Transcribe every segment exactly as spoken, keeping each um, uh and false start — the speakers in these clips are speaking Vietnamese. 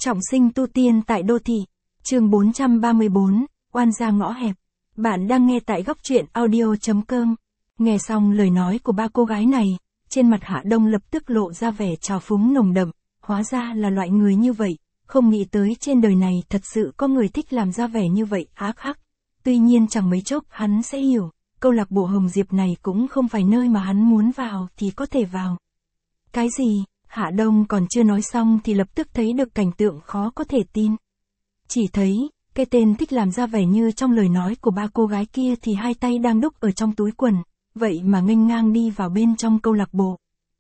Trọng sinh tu tiên tại đô thị. Chương bốn trăm ba mươi bốn, oan gia ngõ hẹp. Bạn đang nghe tại góc truyện audio chấm com. Nghe xong lời nói của ba cô gái này, trên mặt Hạ Đông lập tức lộ ra vẻ trào phúng nồng đậm, hóa ra là loại người như vậy, không nghĩ tới trên đời này thật sự có người thích làm ra vẻ như vậy, ác hắc. Tuy nhiên chẳng mấy chốc hắn sẽ hiểu, câu lạc bộ Hồng Diệp này cũng không phải nơi mà hắn muốn vào thì có thể vào. Cái gì? Hạ Đông còn chưa nói xong thì lập tức thấy được cảnh tượng khó có thể tin. Chỉ thấy, cái tên thích làm ra vẻ như trong lời nói của ba cô gái kia thì hai tay đang đúc ở trong túi quần, vậy mà nghênh ngang đi vào bên trong câu lạc bộ.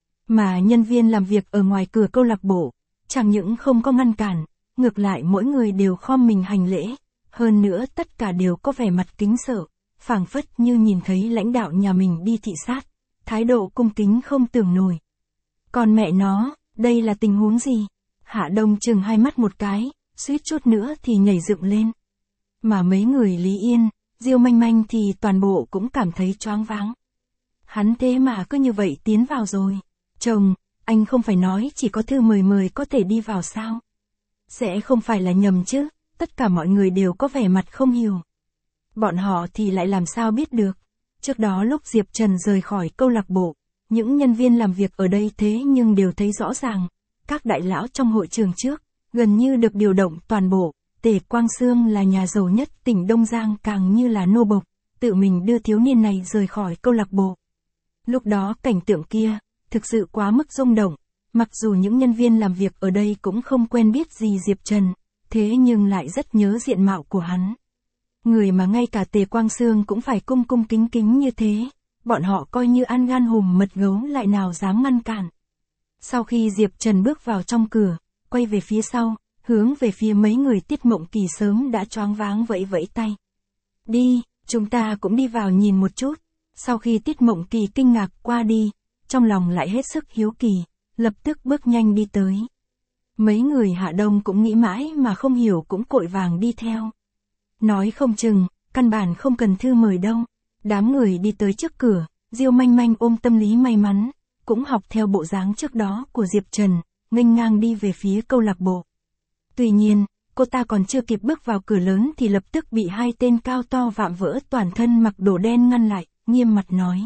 Mà nhân viên làm việc ở ngoài cửa câu lạc bộ, chẳng những không có ngăn cản, ngược lại mỗi người đều khom mình hành lễ, hơn nữa tất cả đều có vẻ mặt kính sợ, phảng phất như nhìn thấy lãnh đạo nhà mình đi thị sát, thái độ cung kính không tưởng nổi. Còn mẹ nó, đây là tình huống gì? Hạ Đông chừng hai mắt một cái, suýt chút nữa thì nhảy dựng lên. Mà mấy người Lý Yên, Diêu Manh Manh thì toàn bộ cũng cảm thấy choáng váng. Hắn thế mà cứ như vậy tiến vào rồi. Chồng, anh không phải nói chỉ có thư mời mời có thể đi vào sao? Sẽ không phải là nhầm chứ, tất cả mọi người đều có vẻ mặt không hiểu. Bọn họ thì lại làm sao biết được. Trước đó lúc Diệp Trần rời khỏi câu lạc bộ, những nhân viên làm việc ở đây thế nhưng đều thấy rõ ràng, các đại lão trong hội trường trước, gần như được điều động toàn bộ, Tề Quang Sương là nhà giàu nhất tỉnh Đông Giang càng như là nô bộc, tự mình đưa thiếu niên này rời khỏi câu lạc bộ. Lúc đó cảnh tượng kia, thực sự quá mức rung động, mặc dù những nhân viên làm việc ở đây cũng không quen biết gì Diệp Trần, thế nhưng lại rất nhớ diện mạo của hắn. Người mà ngay cả Tề Quang Sương cũng phải cung cung kính kính như thế. Bọn họ coi như ăn gan hùm mật gấu lại nào dám ngăn cản. Sau khi Diệp Trần bước vào trong cửa, quay về phía sau, hướng về phía mấy người Tiết Mộng Kỳ sớm đã choáng váng vẫy vẫy tay. Đi, chúng ta cũng đi vào nhìn một chút. Sau khi Tiết Mộng Kỳ kinh ngạc qua đi, trong lòng lại hết sức hiếu kỳ, lập tức bước nhanh đi tới. Mấy người Hạ Đông cũng nghĩ mãi mà không hiểu cũng cội vàng đi theo. Nói không chừng, căn bản không cần thư mời đâu. Đám người đi tới trước cửa, Diêu Manh Manh ôm tâm lý may mắn, cũng học theo bộ dáng trước đó của Diệp Trần, nghênh ngang đi về phía câu lạc bộ. Tuy nhiên, cô ta còn chưa kịp bước vào cửa lớn thì lập tức bị hai tên cao to vạm vỡ toàn thân mặc đồ đen ngăn lại, nghiêm mặt nói.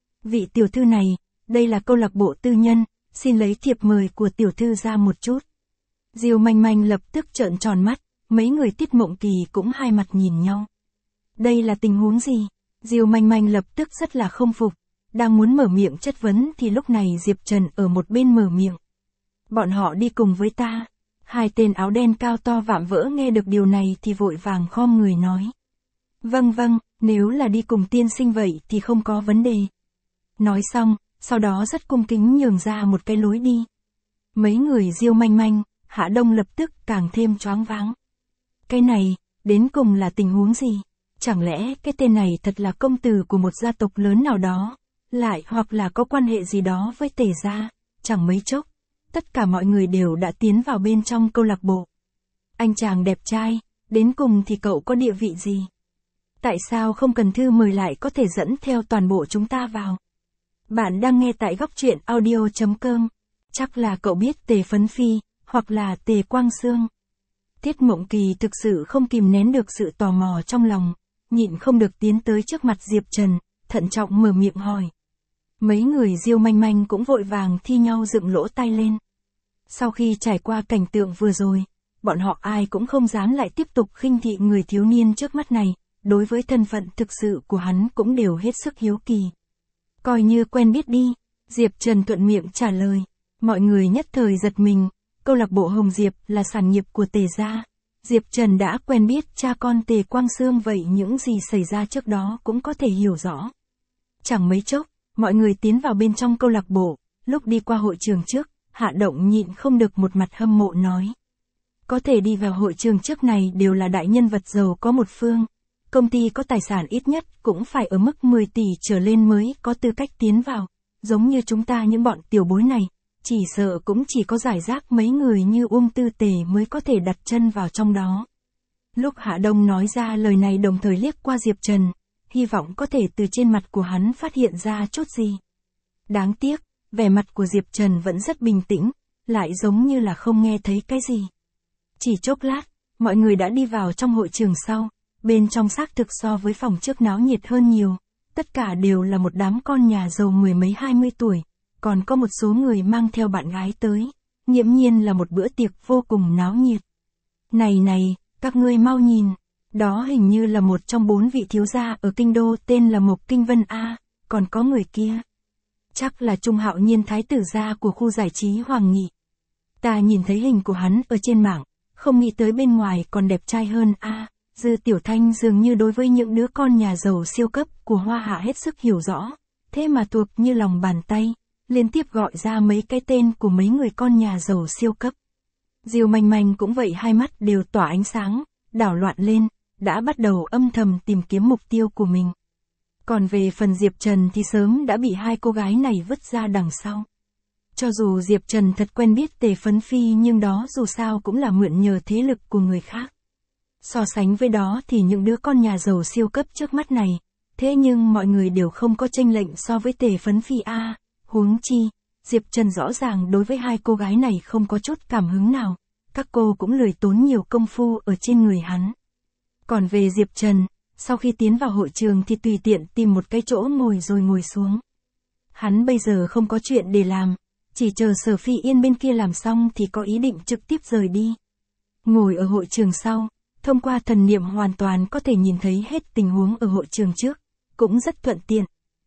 Vị tiểu thư này, đây là câu lạc bộ tư nhân, xin lấy thiệp mời của tiểu thư ra một chút. Diêu Manh Manh lập tức trợn tròn mắt, mấy người Tiết Mộng Kỳ cũng hai mặt nhìn nhau. Đây là tình huống gì? Diêu Manh Manh lập tức rất là không phục, đang muốn mở miệng chất vấn thì lúc này Diệp Trần ở một bên mở miệng. Bọn họ đi cùng với ta. Hai tên áo đen cao to vạm vỡ nghe được điều này thì vội vàng khom người nói. Vâng vâng, nếu là đi cùng tiên sinh vậy thì không có vấn đề. Nói xong, sau đó rất cung kính nhường ra một cái lối đi. Mấy người Diêu Manh Manh, Hạ Đông lập tức càng thêm choáng váng. Cái này, đến cùng là tình huống gì? Chẳng lẽ cái tên này thật là công tử của một gia tộc lớn nào đó, lại hoặc là có quan hệ gì đó với Tề gia? Chẳng mấy chốc, tất cả mọi người đều đã tiến vào bên trong câu lạc bộ. Anh chàng đẹp trai, đến cùng thì cậu có địa vị gì? Tại sao không cần thư mời lại có thể dẫn theo toàn bộ chúng ta vào? Bạn đang nghe tại góc truyện audio chấm com. Chắc là cậu biết Tề Phấn Phi, hoặc là Tề Quang Sương. Tiết Mộng Kỳ thực sự không kìm nén được sự tò mò trong lòng, nhịn không được tiến tới trước mặt Diệp Trần, thận trọng mở miệng hỏi. Mấy người Diêu Manh Manh cũng vội vàng thi nhau dựng lỗ tai lên. Sau khi trải qua cảnh tượng vừa rồi, bọn họ ai cũng không dám lại tiếp tục khinh thị người thiếu niên trước mắt này, đối với thân phận thực sự của hắn cũng đều hết sức hiếu kỳ. Coi như quen biết đi, Diệp Trần thuận miệng trả lời. Mọi người nhất thời giật mình, câu lạc bộ Hồng Diệp là sản nghiệp của Tề gia. Diệp Trần đã quen biết cha con Tề Quang Sương vậy những gì xảy ra trước đó cũng có thể hiểu rõ. Chẳng mấy chốc, mọi người tiến vào bên trong câu lạc bộ, lúc đi qua hội trường trước, Hạ Động nhịn không được một mặt hâm mộ nói. Có thể đi vào hội trường trước này đều là đại nhân vật giàu có một phương. Công ty có tài sản ít nhất cũng phải ở mức mười tỷ trở lên mới có tư cách tiến vào. Giống như chúng ta những bọn tiểu bối này, chỉ sợ cũng chỉ có giải rác mấy người như Uông Tư Tề mới có thể đặt chân vào trong đó. Lúc Hạ Đông nói ra lời này đồng thời liếc qua Diệp Trần, hy vọng có thể từ trên mặt của hắn phát hiện ra chút gì. Đáng tiếc, vẻ mặt của Diệp Trần vẫn rất bình tĩnh, lại giống như là không nghe thấy cái gì. Chỉ chốc lát, mọi người đã đi vào trong hội trường sau, bên trong xác thực so với phòng trước náo nhiệt hơn nhiều, tất cả đều là một đám con nhà giàu mười mấy hai mươi tuổi, còn có một số người mang theo bạn gái tới, nghiễm nhiên là một bữa tiệc vô cùng náo nhiệt. Này này, các ngươi mau nhìn, đó hình như là một trong bốn vị thiếu gia ở kinh đô tên là Mộc Kinh Vân A, còn có người kia. Chắc là Trung Hạo Nhiên thái tử gia của khu giải trí Hoàng Nghị. Ta nhìn thấy hình của hắn ở trên mạng, không nghĩ tới bên ngoài còn đẹp trai hơn A. Dư Tiểu Thanh dường như đối với những đứa con nhà giàu siêu cấp của Hoa Hạ hết sức hiểu rõ, thế mà thuộc như lòng bàn tay, liên tiếp gọi ra mấy cái tên của mấy người con nhà giàu siêu cấp. Diêu Manh Manh cũng vậy, hai mắt đều tỏa ánh sáng, đảo loạn lên, đã bắt đầu âm thầm tìm kiếm mục tiêu của mình. Còn về phần Diệp Trần thì sớm đã bị hai cô gái này vứt ra đằng sau. Cho dù Diệp Trần thật quen biết Tề Phấn Phi nhưng đó dù sao cũng là mượn nhờ thế lực của người khác. So sánh với đó thì những đứa con nhà giàu siêu cấp trước mắt này, thế nhưng mọi người đều không có chênh lệch so với Tề Phấn Phi a, huống chi, Diệp Trần rõ ràng đối với hai cô gái này không có chút cảm hứng nào, các cô cũng lười tốn nhiều công phu ở trên người hắn. Còn về Diệp Trần, sau khi tiến vào hội trường thì tùy tiện tìm một cái chỗ ngồi rồi ngồi xuống. Hắn bây giờ không có chuyện để làm, chỉ chờ Sở Phi Yên bên kia làm xong thì có ý định trực tiếp rời đi. Ngồi ở hội trường sau, thông qua thần niệm hoàn toàn có thể nhìn thấy hết tình huống ở hội trường trước, cũng rất thuận tiện.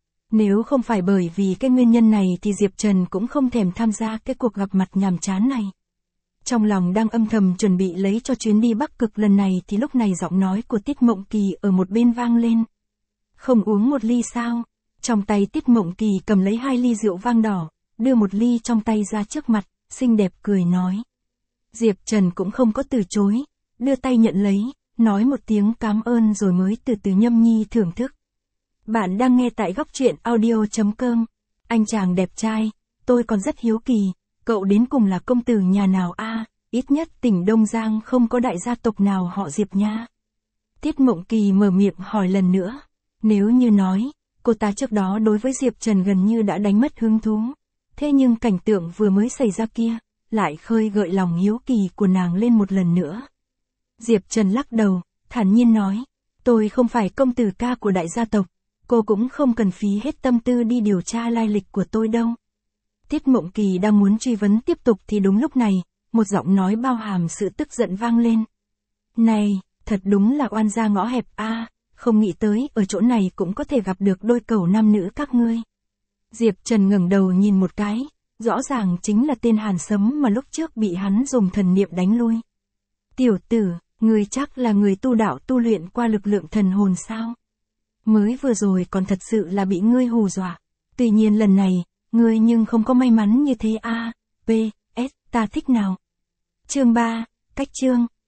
Nếu không phải bởi vì cái nguyên nhân này thì Diệp Trần cũng không thèm tham gia cái cuộc gặp mặt nhàm chán này. Trong lòng đang âm thầm chuẩn bị lấy cho chuyến đi Bắc Cực lần này thì lúc này giọng nói của Tiết Mộng Kỳ ở một bên vang lên. Không uống một ly sao? Trong tay Tiết Mộng Kỳ cầm lấy hai ly rượu vang đỏ, đưa một ly trong tay ra trước mặt, xinh đẹp cười nói. Diệp Trần cũng không có từ chối, đưa tay nhận lấy, nói một tiếng cảm ơn rồi mới từ từ nhâm nhi thưởng thức. Bạn đang nghe tại góc truyện audio chấm com. Anh chàng đẹp trai, tôi còn rất hiếu kỳ, cậu đến cùng là công tử nhà nào a? Ít nhất tỉnh Đông Giang không có đại gia tộc nào họ Diệp nha. Tiết Mộng Kỳ mở miệng hỏi lần nữa. Nếu như nói, cô ta trước đó đối với Diệp Trần gần như đã đánh mất hứng thú. Thế nhưng cảnh tượng vừa mới xảy ra kia, lại khơi gợi lòng hiếu kỳ của nàng lên một lần nữa. Diệp Trần lắc đầu, thản nhiên nói, tôi không phải công tử ca của đại gia tộc, cô cũng không cần phí hết tâm tư đi điều tra lai lịch của tôi đâu. Tiết Mộng Kỳ đang muốn truy vấn tiếp tục thì đúng lúc này, một giọng nói bao hàm sự tức giận vang lên. Này, thật đúng là oan gia ngõ hẹp a, không nghĩ tới ở chỗ này cũng có thể gặp được đôi cẩu nam nữ các ngươi. Diệp Trần ngẩng đầu nhìn một cái, rõ ràng chính là tên Hàn Sấm mà lúc trước bị hắn dùng thần niệm đánh lui. Tiểu tử, ngươi chắc là người tu đạo tu luyện qua lực lượng thần hồn sao? Mới vừa rồi còn thật sự là bị ngươi hù dọa. Tuy nhiên lần này, ngươi nhưng không có may mắn như thế a. P. S. Ta thích nào. Chương ba, cách chương.